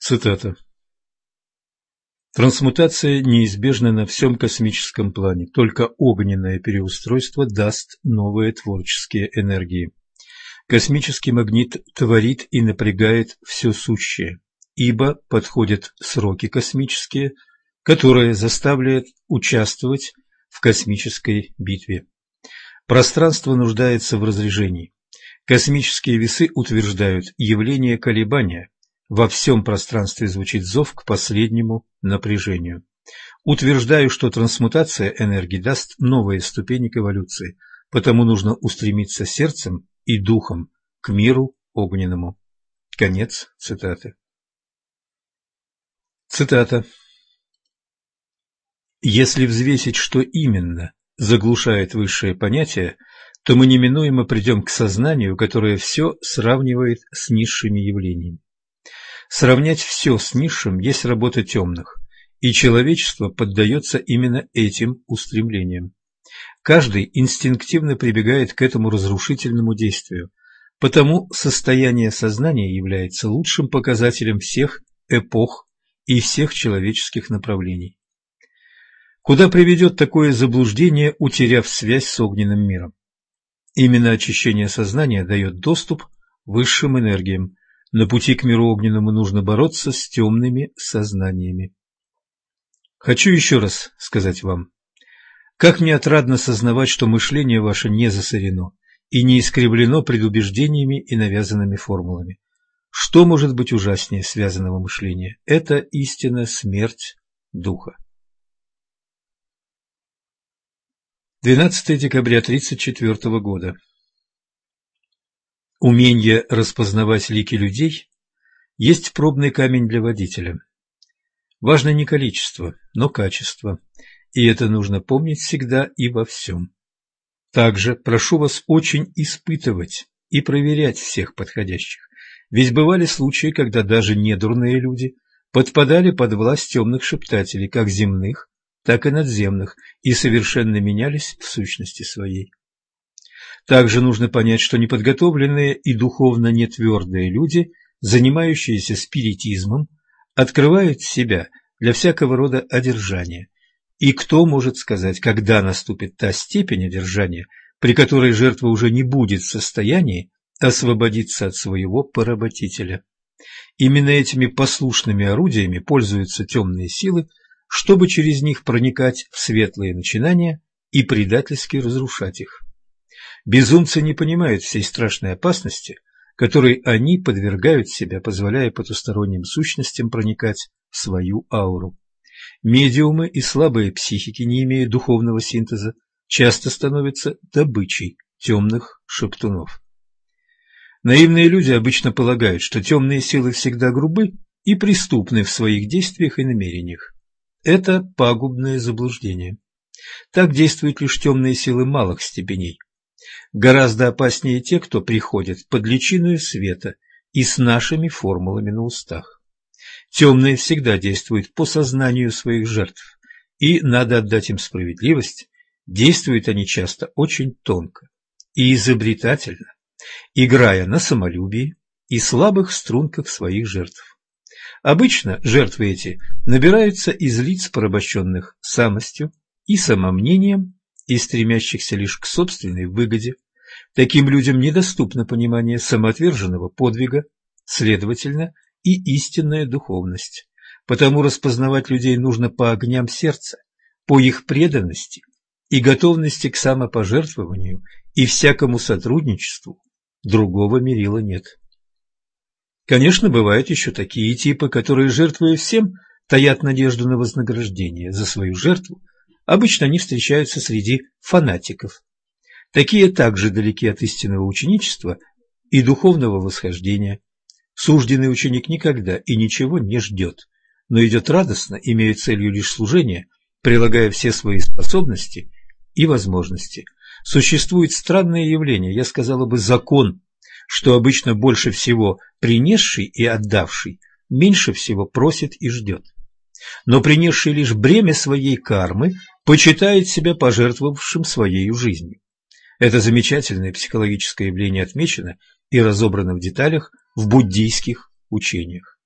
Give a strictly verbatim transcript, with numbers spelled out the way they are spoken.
Цитата. Трансмутация неизбежна на всем космическом плане, только огненное переустройство даст новые творческие энергии. Космический магнит творит и напрягает все сущее, ибо подходят сроки космические, которые заставляют участвовать в космической битве. Пространство нуждается в разрежении. Космические весы утверждают явление колебания. Во всем пространстве звучит зов к последнему напряжению. Утверждаю, что трансмутация энергии даст новые ступени к эволюции, потому нужно устремиться сердцем и духом к миру огненному. Конец цитаты. Цитата. Если взвесить, что именно заглушает высшее понятие, то мы неминуемо придем к сознанию, которое все сравнивает с низшими явлениями. Сравнять все с низшим есть работа темных, и человечество поддается именно этим устремлениям. Каждый инстинктивно прибегает к этому разрушительному действию, потому состояние сознания является лучшим показателем всех эпох и всех человеческих направлений. Куда приведет такое заблуждение, утеряв связь с огненным миром? Именно очищение сознания дает доступ к высшим энергиям. На пути к миру огненному нужно бороться с темными сознаниями. Хочу еще раз сказать вам, как мне отрадно сознавать, что мышление ваше не засорено и не искривлено предубеждениями и навязанными формулами. Что может быть ужаснее связанного мышления? Это истинная смерть духа. двенадцатое декабря тысяча девятьсот тридцать четвёртого года. Умение распознавать лики людей есть пробный камень для водителя. Важно не количество, но качество, и это нужно помнить всегда и во всем. Также прошу вас очень испытывать и проверять всех подходящих, ведь бывали случаи, когда даже недурные люди подпадали под власть темных шептателей, как земных, так и надземных, и совершенно менялись в сущности своей. Также нужно понять, что неподготовленные и духовно нетвердые люди, занимающиеся спиритизмом, открывают себя для всякого рода одержания. И кто может сказать, когда наступит та степень одержания, при которой жертва уже не будет в состоянии освободиться от своего поработителя? Именно этими послушными орудиями пользуются темные силы, чтобы через них проникать в светлые начинания и предательски разрушать их. Безумцы не понимают всей страшной опасности, которой они подвергают себя, позволяя потусторонним сущностям проникать в свою ауру. Медиумы и слабые психики, не имея духовного синтеза, часто становятся добычей темных шептунов. Наивные люди обычно полагают, что темные силы всегда грубы и преступны в своих действиях и намерениях. Это пагубное заблуждение. Так действуют лишь темные силы малых степеней. Гораздо опаснее те, кто приходит под личиною света и с нашими формулами на устах. Темные всегда действуют по сознанию своих жертв, и, надо отдать им справедливость, действуют они часто очень тонко и изобретательно, играя на самолюбии и слабых струнках своих жертв. Обычно жертвы эти набираются из лиц, порабощенных самостью и самомнением, и стремящихся лишь к собственной выгоде. Таким людям недоступно понимание самоотверженного подвига, следовательно, и истинная духовность. Потому распознавать людей нужно по огням сердца, по их преданности и готовности к самопожертвованию и всякому сотрудничеству. Другого мерила нет. Конечно, бывают еще такие типы, которые, жертвуя всем, таят надежду на вознаграждение за свою жертву. Обычно они встречаются среди фанатиков. Такие также далеки от истинного ученичества и духовного восхождения. Сужденный ученик никогда и ничего не ждет, но идет радостно, имея целью лишь служение, прилагая все свои способности и возможности. Существует странное явление, я сказала бы закон, что обычно больше всего принесший и отдавший меньше всего просит и ждет. Но принесший лишь бремя своей кармы почитает себя пожертвовавшим своей жизнью. Это замечательное психологическое явление отмечено и разобрано в деталях в буддийских учениях.